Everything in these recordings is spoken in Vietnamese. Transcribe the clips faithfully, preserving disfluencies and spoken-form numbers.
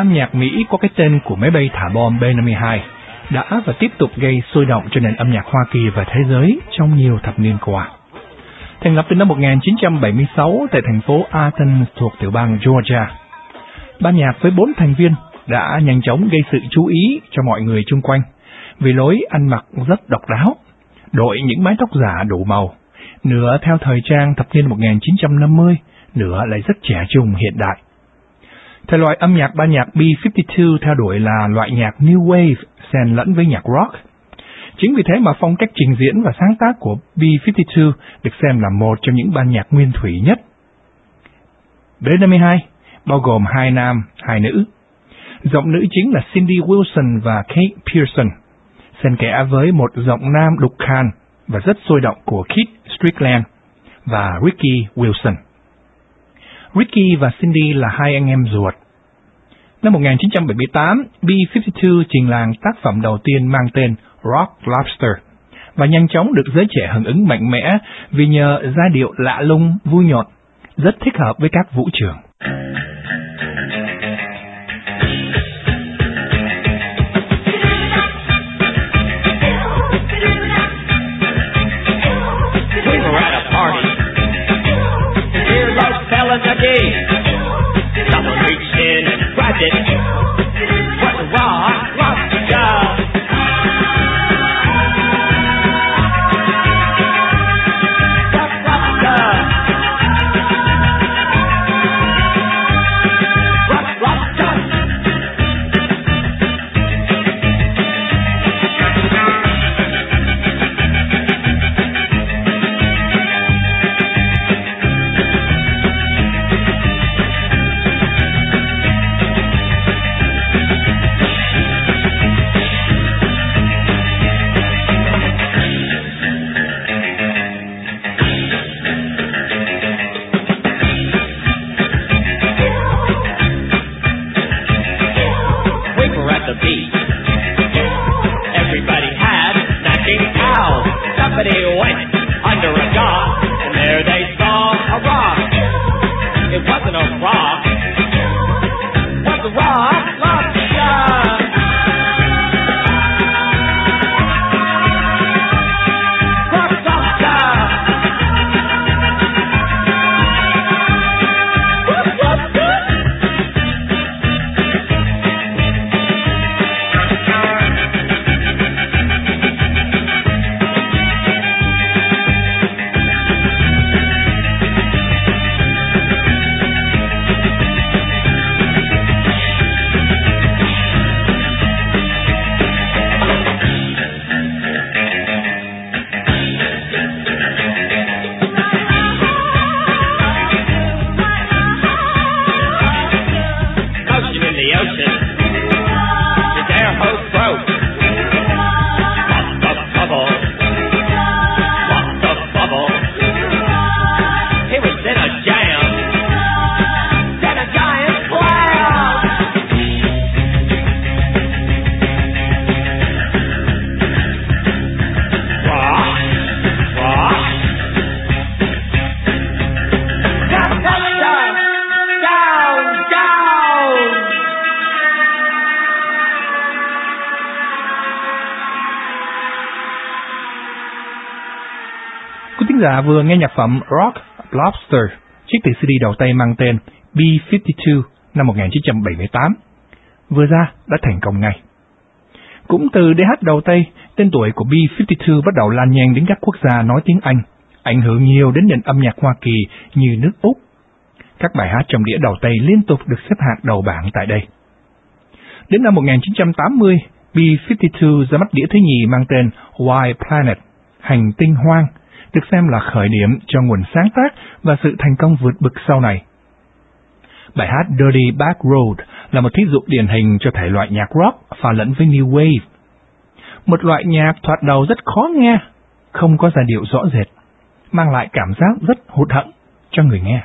âm nhạc Mỹ có cái tên của máy bay thả bom B năm mươi hai đã và tiếp tục gây sôi động cho nền âm nhạc Hoa Kỳ và thế giới trong nhiều thập niên qua. Thành lập từ năm một nghìn chín trăm bảy mươi sáu tại thành phố Athens thuộc tiểu bang Georgia, ban nhạc với bốn thành viên đã nhanh chóng gây sự chú ý cho mọi người chung quanh vì lối ăn mặc rất độc đáo, đội những mái tóc giả đủ màu, nửa theo thời trang thập niên một nghìn chín trăm năm mươi, nửa lại rất trẻ trung hiện đại. Thể loại âm nhạc ban nhạc B năm mươi hai theo đuổi là loại nhạc New Wave xen lẫn với nhạc rock. Chính vì thế mà phong cách trình diễn và sáng tác của B năm mươi hai được xem là một trong những ban nhạc nguyên thủy nhất. B năm mươi hai bao gồm hai nam, hai nữ. Giọng nữ chính là Cindy Wilson và Kate Pearson, xen kẽ với một giọng nam đục khan và rất sôi động của Keith Strickland và Ricky Wilson. Ricky và Cindy là hai anh em ruột. Năm một nghìn chín trăm bảy mươi tám, B năm mươi hai trình làng tác phẩm đầu tiên mang tên Rock Lobster và nhanh chóng được giới trẻ hưởng ứng mạnh mẽ vì nhờ giai điệu lạ lùng, vui nhộn, rất thích hợp với các vũ trường. Someone reached in and grabbed it. What a rock, lobster. Rock, lobster. Rock, lobster. Giả vừa nghe nhạc phẩm Rock Lobster, chiếc từ xê đê đầu tay mang tên B năm mươi hai năm một nghìn chín trăm bảy mươi tám, vừa ra đã thành công ngay. Cũng từ đê hát đầu tay, tên tuổi của B năm mươi hai bắt đầu lan nhanh đến các quốc gia nói tiếng Anh, ảnh hưởng nhiều đến nền âm nhạc Hoa Kỳ như nước Úc. Các bài hát trong đĩa đầu tay liên tục được xếp hạng đầu bảng tại đây. Đến năm một nghìn chín trăm tám mươi, B năm mươi hai ra mắt đĩa thứ nhì mang tên Wild Planet, hành tinh hoang, được xem là khởi điểm cho nguồn sáng tác và sự thành công vượt bực sau này. Bài hát Dirty Back Road là một thí dụ điển hình cho thể loại nhạc rock pha lẫn với New Wave. Một loại nhạc thoạt đầu rất khó nghe, không có giai điệu rõ rệt, mang lại cảm giác rất hụt hẫng cho người nghe.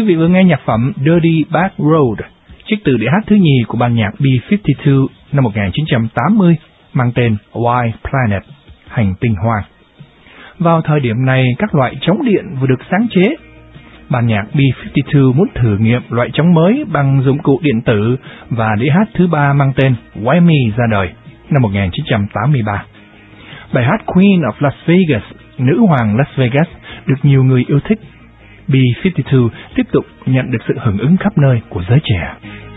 Quý vị vừa nghe nhạc phẩm Dirty Back Road, trích từ đĩa hát thứ nhì của ban nhạc B năm mươi hai năm một nghìn chín trăm tám mươi mang tên White Planet, hành tinh hoang. Vào thời điểm này, các loại trống điện vừa được sáng chế. Ban nhạc B năm mươi hai muốn thử nghiệm loại trống mới bằng dụng cụ điện tử và đĩa hát thứ ba mang tên Whammy ra đời năm một nghìn chín trăm tám mươi ba. Bài hát Queen of Las Vegas, nữ hoàng Las Vegas, được nhiều người yêu thích. B năm mươi hai tiếp tục nhận được sự hưởng ứng khắp nơi của giới trẻ.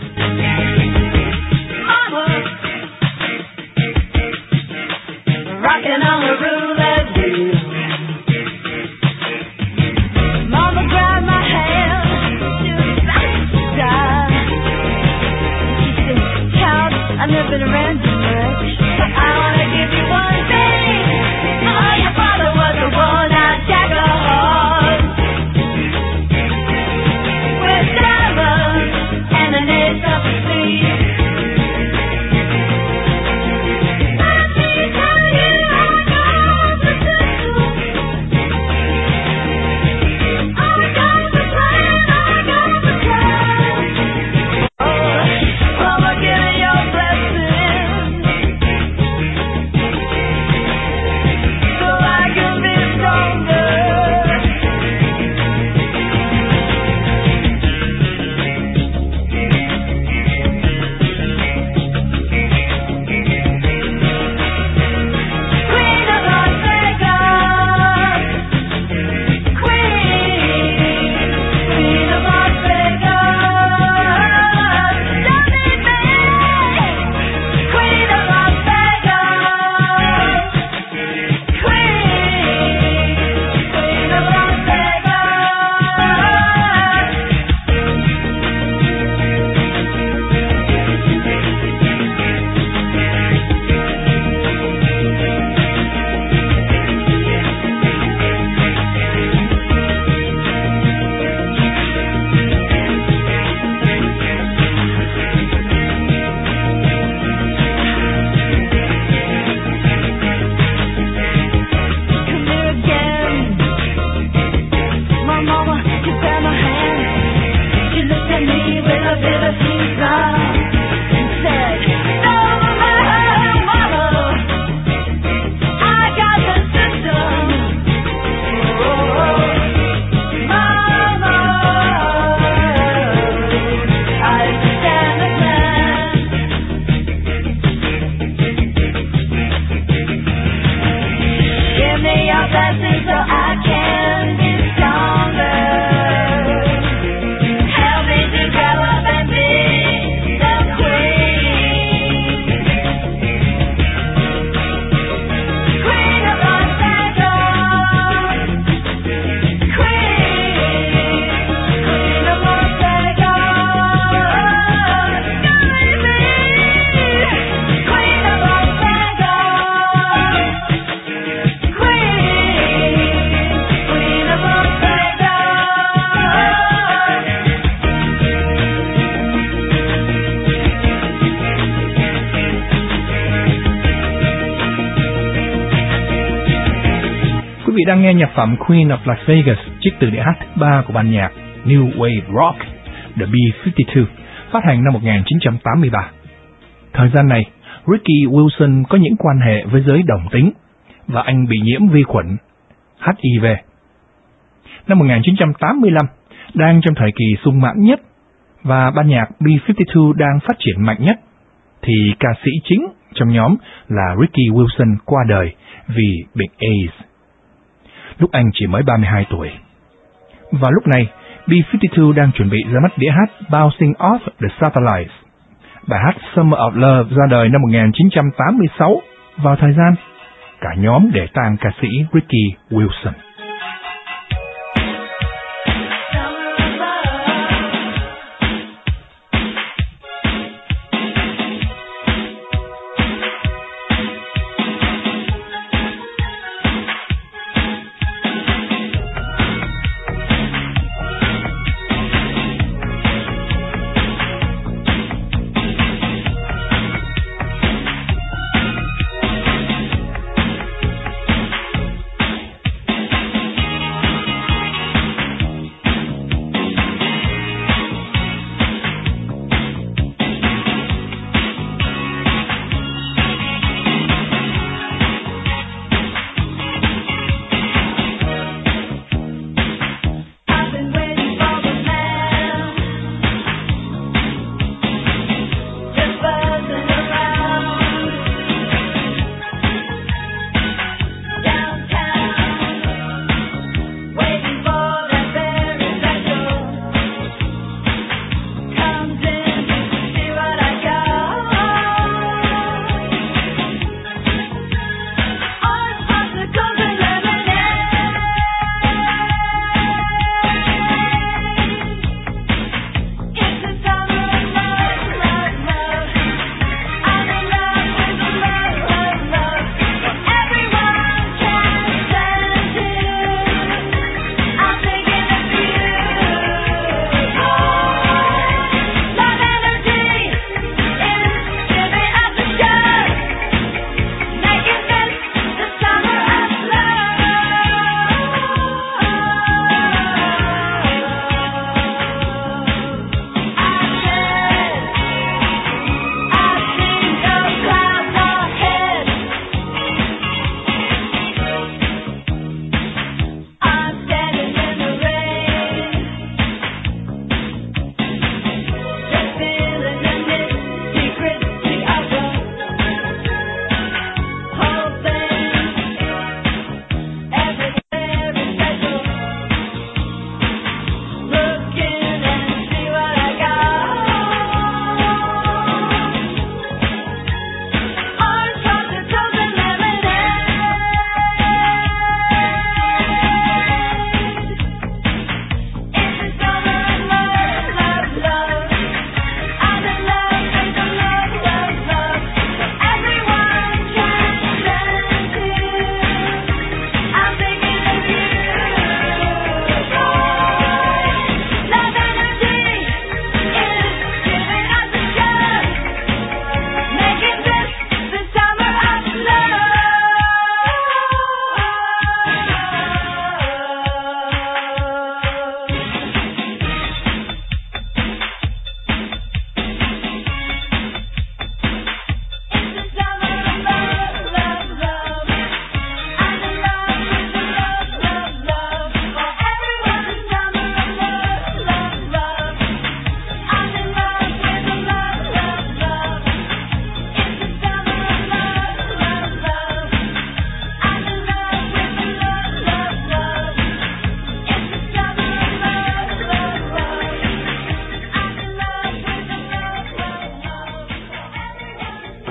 Quý vị đang nghe nhạc phẩm Queen of Las Vegas, trích từ đĩa hát thứ ba của ban nhạc New Wave Rock, The B năm mươi hai, phát hành năm một nghìn chín trăm tám mươi ba. Thời gian này, Ricky Wilson có những quan hệ với giới đồng tính và anh bị nhiễm vi khuẩn H I V. Năm một nghìn chín trăm tám mươi lăm, đang trong thời kỳ sung mãn nhất và ban nhạc B năm mươi hai đang phát triển mạnh nhất, thì ca sĩ chính trong nhóm là Ricky Wilson qua đời vì bệnh AIDS. Lúc anh chỉ mới ba mươi hai tuổi. Và lúc này, B năm mươi hai đang chuẩn bị ra mắt đĩa hát Bouncing Off the Satellites. Bài hát Summer of Love ra đời năm một nghìn chín trăm tám mươi sáu, vào thời gian cả nhóm để tang ca sĩ Ricky Wilson.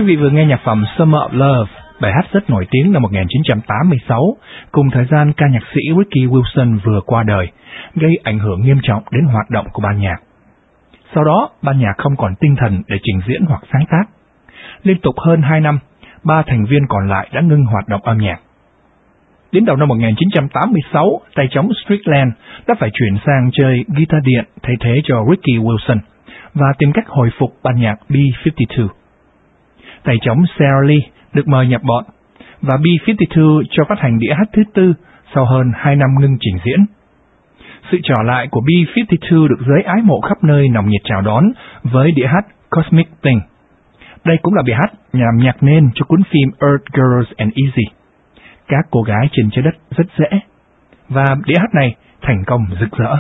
vị vừa nghe nhạc phẩm Summer of Love, bài hát rất nổi tiếng năm một nghìn chín trăm tám mươi sáu, cùng thời gian ca nhạc sĩ Ricky Wilson vừa qua đời, gây ảnh hưởng nghiêm trọng đến hoạt động của ban nhạc. Sau đó, ban nhạc không còn tinh thần để trình diễn hoặc sáng tác. Liên tục hơn hai năm, ba thành viên còn lại đã ngưng hoạt động âm nhạc. Đến đầu năm một nghìn chín trăm tám mươi sáu, tay trống Strickland đã phải chuyển sang chơi guitar điện thay thế cho Ricky Wilson và tìm cách hồi phục ban nhạc B năm mươi hai. Tay trống Sarah Lee được mời nhập bọn, và B năm mươi hai cho phát hành đĩa hát thứ tư sau hơn hai năm ngưng trình diễn. Sự trở lại của B năm mươi hai được giới ái mộ khắp nơi nồng nhiệt chào đón với đĩa hát Cosmic Thing. Đây cũng là bài hát làm nhạc nền cho cuốn phim Earth Girls and Easy, các cô gái trên trái đất rất dễ, và đĩa hát này thành công rực rỡ.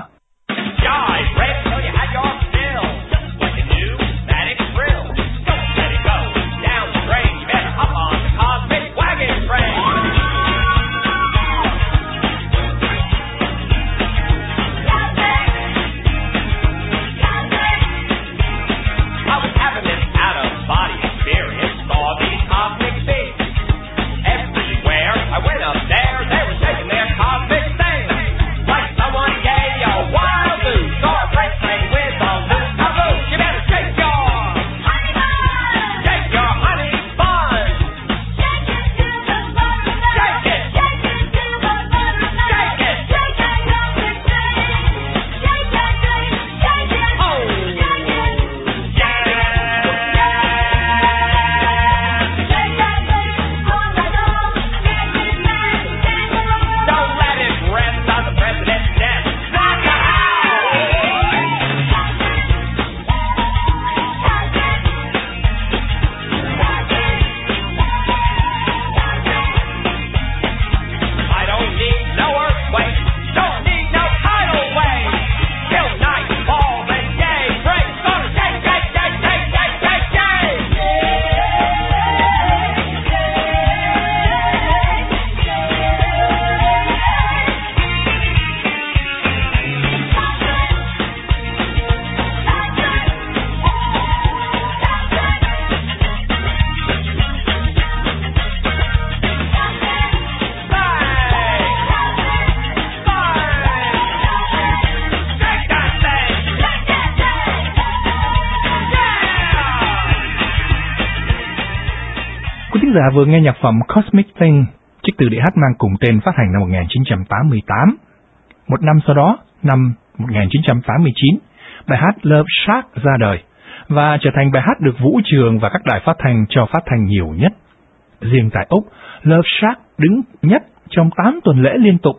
Giả vừa nghe nhạc phẩm Cosmic Thing, trích từ đĩa hát mang cùng tên phát hành năm một nghìn chín trăm tám mươi tám. Một năm sau đó, năm một nghìn chín trăm tám mươi chín, bài hát Love Shack ra đời và trở thành bài hát được vũ trường và các đài phát thanh cho phát thanh nhiều nhất. Riêng tại Úc, Love Shack đứng nhất trong tám tuần lễ liên tục.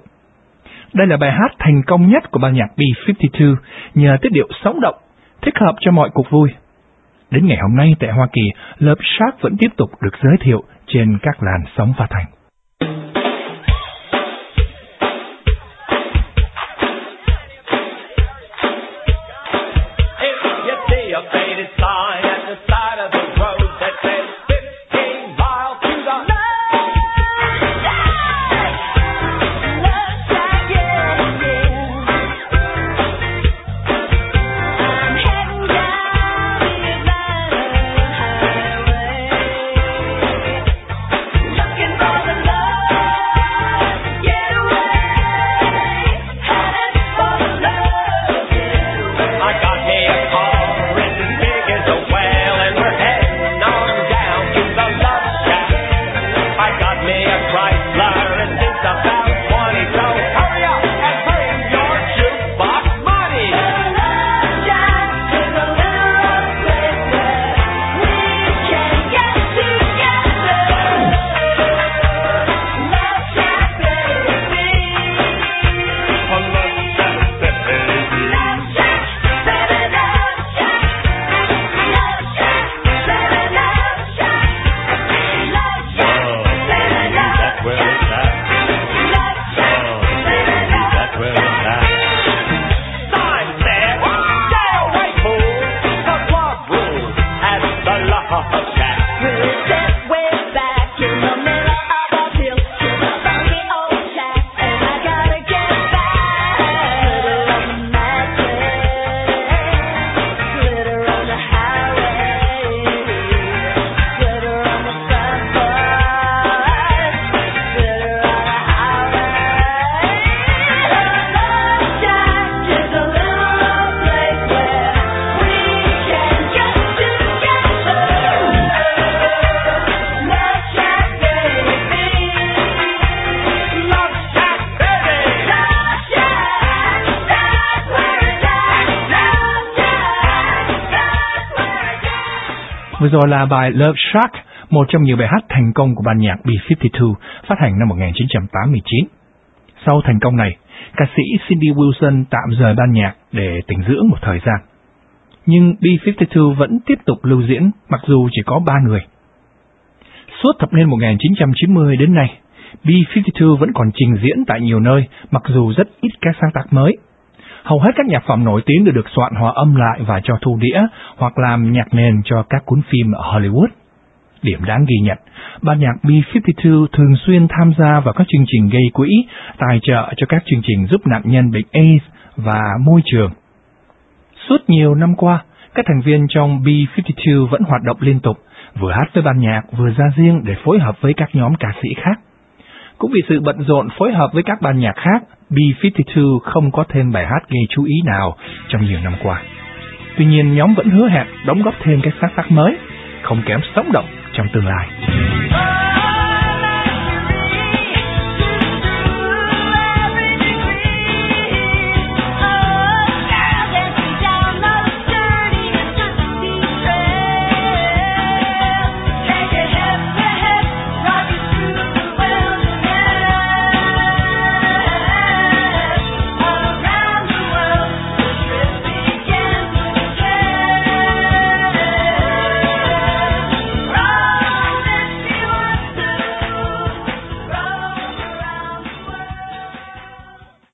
Đây là bài hát thành công nhất của ban nhạc B năm mươi hai nhờ tiết điệu sống động, thích hợp cho mọi cuộc vui. Đến ngày hôm nay tại Hoa Kỳ, Love Shack vẫn tiếp tục được giới thiệu trên các làn sóng phát thanh. Looking for the Vừa rồi là bài Love Shack, một trong nhiều bài hát thành công của ban nhạc B năm mươi hai, phát hành năm một nghìn chín trăm tám mươi chín. Sau thành công này, ca sĩ Cindy Wilson tạm rời ban nhạc để tĩnh dưỡng một thời gian. Nhưng B năm mươi hai vẫn tiếp tục lưu diễn mặc dù chỉ có ba người. Suốt thập niên một nghìn chín trăm chín mươi đến nay, B năm mươi hai vẫn còn trình diễn tại nhiều nơi mặc dù rất ít các sáng tác mới. Hầu hết các nhạc phẩm nổi tiếng đều được soạn hòa âm lại và cho thu đĩa hoặc làm nhạc nền cho các cuốn phim ở Hollywood. Điểm đáng ghi nhận, ban nhạc B năm mươi hai thường xuyên tham gia vào các chương trình gây quỹ, tài trợ cho các chương trình giúp nạn nhân bệnh AIDS và môi trường. Suốt nhiều năm qua, các thành viên trong B năm mươi hai vẫn hoạt động liên tục, vừa hát với ban nhạc vừa ra riêng để phối hợp với các nhóm ca sĩ khác. Cũng vì sự bận rộn phối hợp với các ban nhạc khác, B năm mươi hai không có thêm bài hát gây chú ý nào trong nhiều năm qua. Tuy nhiên, nhóm vẫn hứa hẹn đóng góp thêm các sáng tác mới, không kém sống động trong tương lai.